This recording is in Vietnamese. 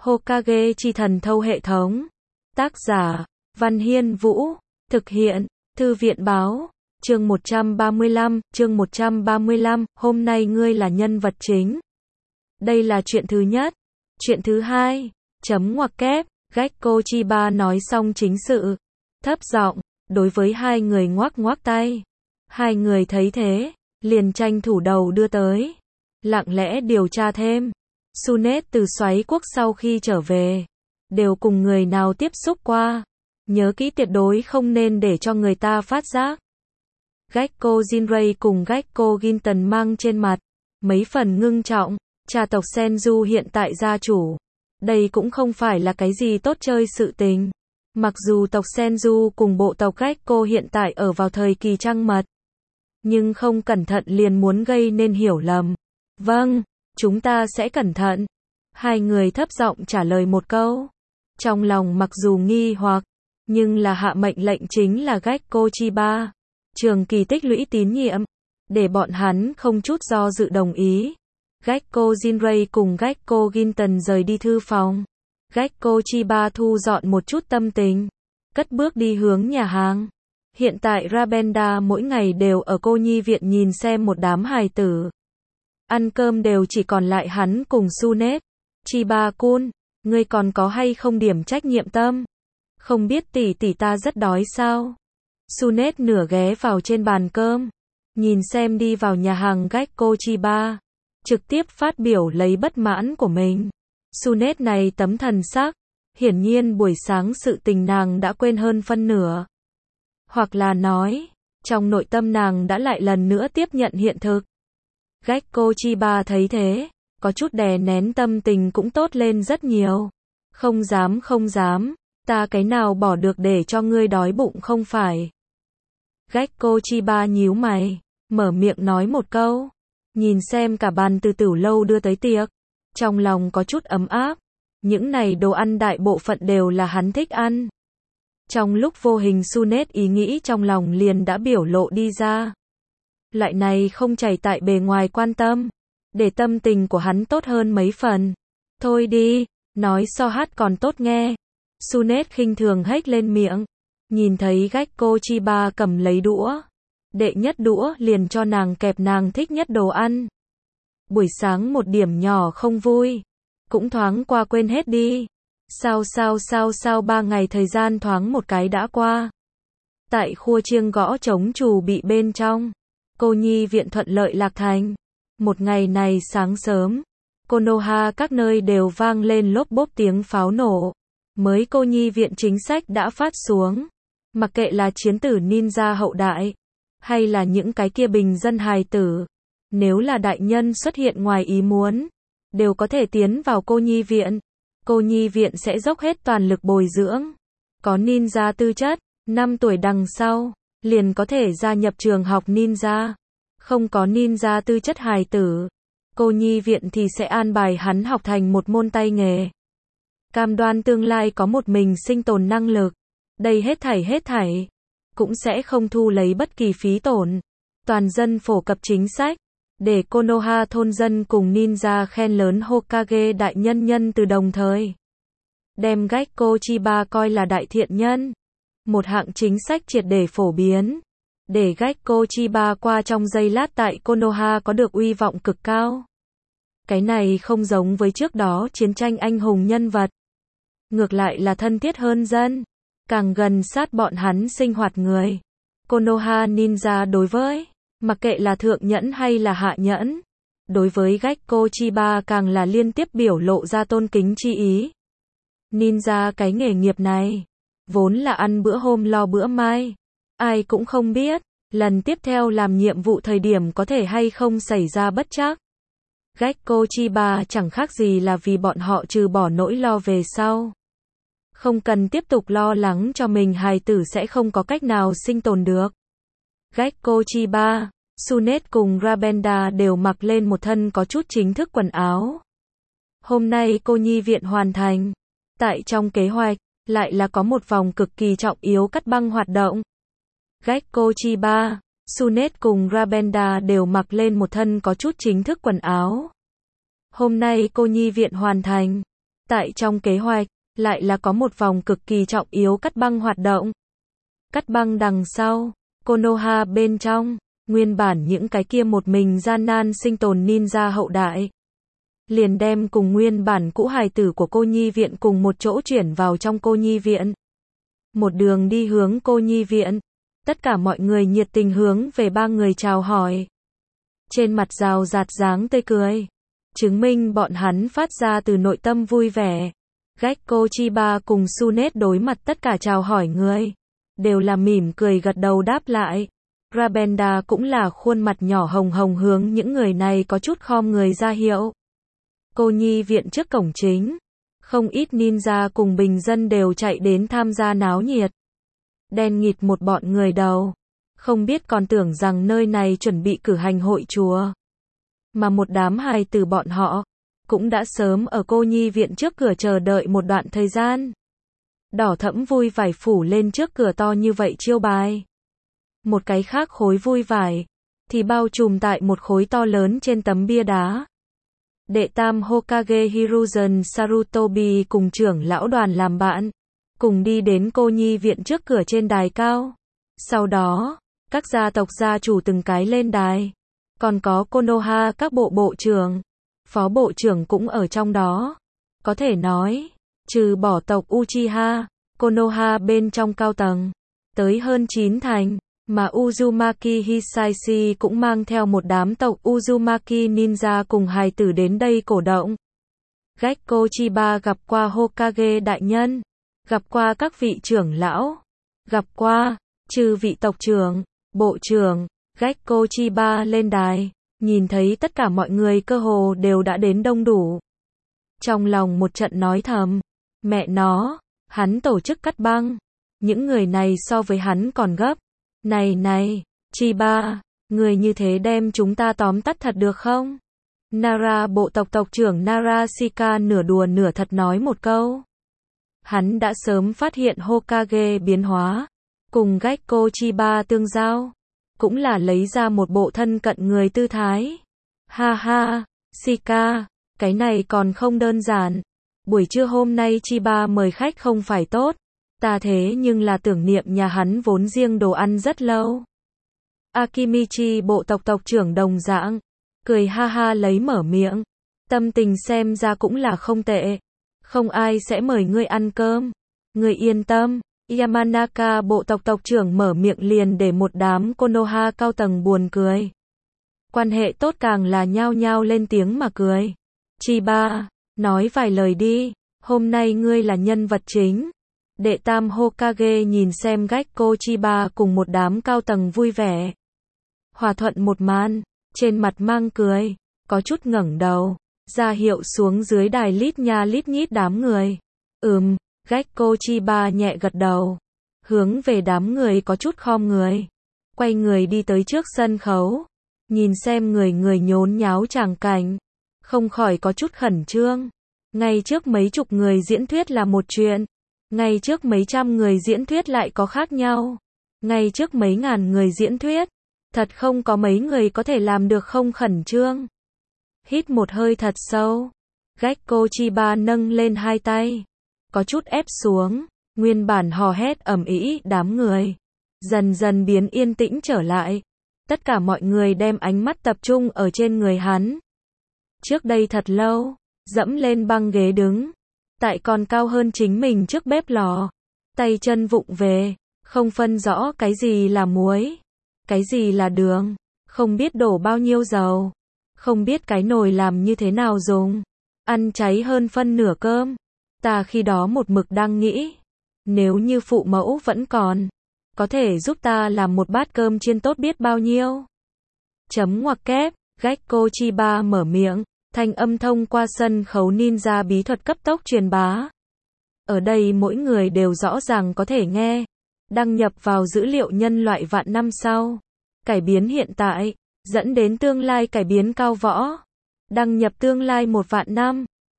Hokage chi thần thâu hệ thống. Tác giả, Văn Hiên Vũ. Thực hiện, Thư viện Báo. Chương 135, hôm nay ngươi là nhân vật chính. Đây là chuyện thứ nhất. Chuyện thứ hai, chấm ngoặc kép, Gekko Chiba nói xong chính sự. Thấp giọng, đối với hai người ngoắc ngoắc tay. Hai người thấy thế, liền tranh thủ đầu đưa tới. Lặng lẽ điều tra thêm. Tsunade từ xoáy quốc sau khi trở về, đều cùng người nào tiếp xúc qua. Nhớ kỹ tuyệt đối không nên để cho người ta phát giác. Gekko Jinrei cùng Gekko Ginton mang trên mặt mấy phần ngưng trọng. Cha tộc Senju hiện tại gia chủ. Đây cũng không phải là cái gì tốt chơi sự tình. Mặc dù tộc Senju cùng bộ tộc Gekko hiện tại ở vào thời kỳ trăng mật, nhưng không cẩn thận liền muốn gây nên hiểu lầm. Vâng, chúng ta sẽ cẩn thận. Hai người thấp giọng trả lời một câu. Trong lòng mặc dù nghi hoặc, nhưng là hạ mệnh lệnh chính là Gekko Chiba. Trường kỳ tích lũy tín nhiệm, để bọn hắn không chút do dự đồng ý. Gekko Jinrei cùng Gekko Ginton rời đi thư phòng. Gekko Chiba thu dọn một chút tâm tình, cất bước đi hướng nhà hàng. Hiện tại Rabenda mỗi ngày đều ở cô nhi viện nhìn xem một đám hài tử. Ăn cơm đều chỉ còn lại hắn cùng Tsunade. Chiba-kun, ngươi còn có hay không điểm trách nhiệm tâm? Không biết tỷ tỷ ta rất đói sao? Tsunade nửa ghé vào trên bàn cơm, nhìn xem đi vào nhà hàng Gekko Chiba, trực tiếp phát biểu lấy bất mãn của mình. Tsunade này tấm thần sắc, hiển nhiên buổi sáng sự tình nàng đã quên hơn phân nửa. Hoặc là nói, trong nội tâm nàng đã lại lần nữa tiếp nhận hiện thực. Gekko Chiba thấy thế, có chút đè nén tâm tình cũng tốt lên rất nhiều. Không dám, ta cái nào bỏ được để cho ngươi đói bụng không phải. Gekko Chiba nhíu mày, mở miệng nói một câu. Nhìn xem cả bàn từ tiểu lâu đưa tới tiệc, trong lòng có chút ấm áp. Những này đồ ăn đại bộ phận đều là hắn thích ăn. Trong lúc vô hình Tsunade ý nghĩ trong lòng liền đã biểu lộ đi ra. Loại này không chảy tại bề ngoài quan tâm, để tâm tình của hắn tốt hơn mấy phần. Thôi đi, nói so hát còn tốt nghe. Tsunade khinh thường hếch lên miệng, nhìn thấy Gekko Chiba cầm lấy đũa. Đệ nhất đũa liền cho nàng kẹp nàng thích nhất đồ ăn. Buổi sáng một điểm nhỏ không vui, cũng thoáng qua quên hết đi. Sao 3 ngày thời gian thoáng một cái đã qua. Tại khua chiêng gõ trống trù bị bên trong, cô nhi viện thuận lợi lạc thành. Một ngày này sáng sớm, Konoha các nơi đều vang lên lốp bốp tiếng pháo nổ. Mới cô nhi viện chính sách đã phát xuống. Mặc kệ là chiến tử ninja hậu đại, hay là những cái kia bình dân hài tử, nếu là đại nhân xuất hiện ngoài ý muốn, đều có thể tiến vào cô nhi viện. Cô nhi viện sẽ dốc hết toàn lực bồi dưỡng. Có ninja tư chất, 5 tuổi đằng sau, liền có thể gia nhập trường học ninja. Không có ninja tư chất hài tử, cô nhi viện thì sẽ an bài hắn học thành một môn tay nghề. Cam đoan tương lai có một mình sinh tồn năng lực. Đây hết thảy, cũng sẽ không thu lấy bất kỳ phí tổn. Toàn dân phổ cập chính sách, để Konoha thôn dân cùng ninja khen lớn Hokage đại nhân từ đồng thời. Đem Gekko Chiba coi là đại thiện nhân. Một hạng chính sách triệt để phổ biến, để Gekko Chiba qua trong giây lát tại Konoha có được uy vọng cực cao. Cái này không giống với trước đó chiến tranh anh hùng nhân vật. Ngược lại là thân thiết hơn dân, càng gần sát bọn hắn sinh hoạt người. Konoha ninja đối với, mặc kệ là thượng nhẫn hay là hạ nhẫn, đối với Gekko Chiba càng là liên tiếp biểu lộ ra tôn kính chi ý. Ninja cái nghề nghiệp này, vốn là ăn bữa hôm lo bữa mai. Ai cũng không biết, lần tiếp theo làm nhiệm vụ thời điểm có thể hay không xảy ra bất trắc. Gekko Chiba chẳng khác gì là vì bọn họ trừ bỏ nỗi lo về sau. Không cần tiếp tục lo lắng cho mình hài tử sẽ không có cách nào sinh tồn được. Gekko Chiba, Tsunade cùng Rabenda đều mặc lên một thân có chút chính thức quần áo. Hôm nay cô nhi viện hoàn thành. Tại trong kế hoạch, lại là có một vòng cực kỳ trọng yếu cắt băng hoạt động. Gekko Chiba, Tsunade cùng Rabenda đều mặc lên một thân có chút chính thức quần áo. Hôm nay cô nhi viện hoàn thành. Tại trong kế hoạch, lại là có một vòng cực kỳ trọng yếu cắt băng hoạt động. Cắt băng đằng sau, Konoha bên trong, nguyên bản những cái kia một mình gian nan sinh tồn ninja hậu đại. Liền đem cùng nguyên bản cũ hài tử của cô nhi viện cùng một chỗ chuyển vào trong cô nhi viện. Một đường đi hướng cô nhi viện, tất cả mọi người nhiệt tình hướng về ba người chào hỏi. Trên mặt rào rạt dáng tươi cười, chứng minh bọn hắn phát ra từ nội tâm vui vẻ. Gekko Chiba cùng Sunet đối mặt tất cả chào hỏi người, đều là mỉm cười gật đầu đáp lại. Rabenda cũng là khuôn mặt nhỏ hồng hồng hướng những người này có chút khom người ra hiệu. Cô nhi viện trước cổng chính, không ít ninja cùng bình dân đều chạy đến tham gia náo nhiệt. Đen nghịt một bọn người đầu, không biết còn tưởng rằng nơi này chuẩn bị cử hành hội chùa. Mà một đám hài tử bọn họ, cũng đã sớm ở cô nhi viện trước cửa chờ đợi một đoạn thời gian. Đỏ thẫm vui vải phủ lên trước cửa to như vậy chiêu bài. Một cái khác khối vui vải, thì bao trùm tại một khối to lớn trên tấm bia đá. Đệ tam Hokage Hiruzen Sarutobi cùng trưởng lão đoàn làm bạn, cùng đi đến cô nhi viện trước cửa trên đài cao. Sau đó, các gia tộc gia chủ từng cái lên đài. Còn có Konoha các bộ trưởng, phó bộ trưởng cũng ở trong đó. Có thể nói, trừ bỏ tộc Uchiha, Konoha bên trong cao tầng, tới hơn 9 thành, mà Uzumaki Hisaishi cũng mang theo một đám tộc Uzumaki ninja cùng hài tử đến đây cổ động. Gekko Chiba gặp qua Hokage đại nhân, gặp qua các vị trưởng lão, gặp qua chư vị tộc trưởng, bộ trưởng. Gekko Chiba lên đài, nhìn thấy tất cả mọi người cơ hồ đều đã đến đông đủ. Trong lòng một trận nói thầm, mẹ nó, hắn tổ chức cắt băng, những người này so với hắn còn gấp. Này, Chiba, người như thế đem chúng ta tóm tắt thật được không? Nara bộ tộc trưởng Narashika nửa đùa nửa thật nói một câu. Hắn đã sớm phát hiện Hokage biến hóa, cùng Gekko Chiba tương giao, cũng là lấy ra một bộ thân cận người tư thái. Ha ha, Shika, cái này còn không đơn giản. Buổi trưa hôm nay Chiba mời khách không phải tốt, ta thế nhưng là tưởng niệm nhà hắn vốn riêng đồ ăn rất lâu. Akimichi bộ tộc trưởng đồng dạng, cười ha ha lấy mở miệng. Tâm tình xem ra cũng là không tệ. Không ai sẽ mời ngươi ăn cơm. Ngươi yên tâm. Yamanaka bộ tộc trưởng mở miệng liền để một đám Konoha cao tầng buồn cười. Quan hệ tốt càng là nhao nhao lên tiếng mà cười. Chiba, nói vài lời đi, hôm nay ngươi là nhân vật chính. Đệ tam Hokage nhìn xem Gekko Chiba cùng một đám cao tầng vui vẻ. Hòa thuận một màn, trên mặt mang cười, có chút ngẩng đầu, ra hiệu xuống dưới đài lít nha lít nhít đám người. Gekko Chiba nhẹ gật đầu, hướng về đám người có chút khom người, quay người đi tới trước sân khấu, nhìn xem người nhốn nháo tràng cảnh, không khỏi có chút khẩn trương. Ngay trước mấy chục người diễn thuyết là một chuyện, ngay trước mấy trăm người diễn thuyết lại có khác nhau, ngay trước mấy ngàn người diễn thuyết, thật không có mấy người có thể làm được không khẩn trương. Hít một hơi thật sâu, Gekko Chiba nâng lên hai tay, có chút ép xuống, nguyên bản hò hét ầm ĩ đám người, dần dần biến yên tĩnh trở lại. Tất cả mọi người đem ánh mắt tập trung ở trên người hắn. Trước đây thật lâu, dẫm lên băng ghế đứng, tại còn cao hơn chính mình trước bếp lò, tay chân vụng về, không phân rõ cái gì là muối, cái gì là đường, không biết đổ bao nhiêu dầu, không biết cái nồi làm như thế nào dùng, ăn cháy hơn phân nửa cơm. Ta khi đó một mực đang nghĩ, nếu như phụ mẫu vẫn còn, có thể giúp ta làm một bát cơm chiên tốt biết bao nhiêu. Chấm ngoặc kép, Gekko Chiba mở miệng, thanh âm thông qua sân khấu ninja bí thuật cấp tốc truyền bá. Ở đây mỗi người đều rõ ràng có thể nghe, đăng nhập vào dữ liệu nhân loại vạn năm sau, cải biến hiện tại, dẫn đến tương lai cải biến cao võ, đăng nhập tương lai 1 vạn năm.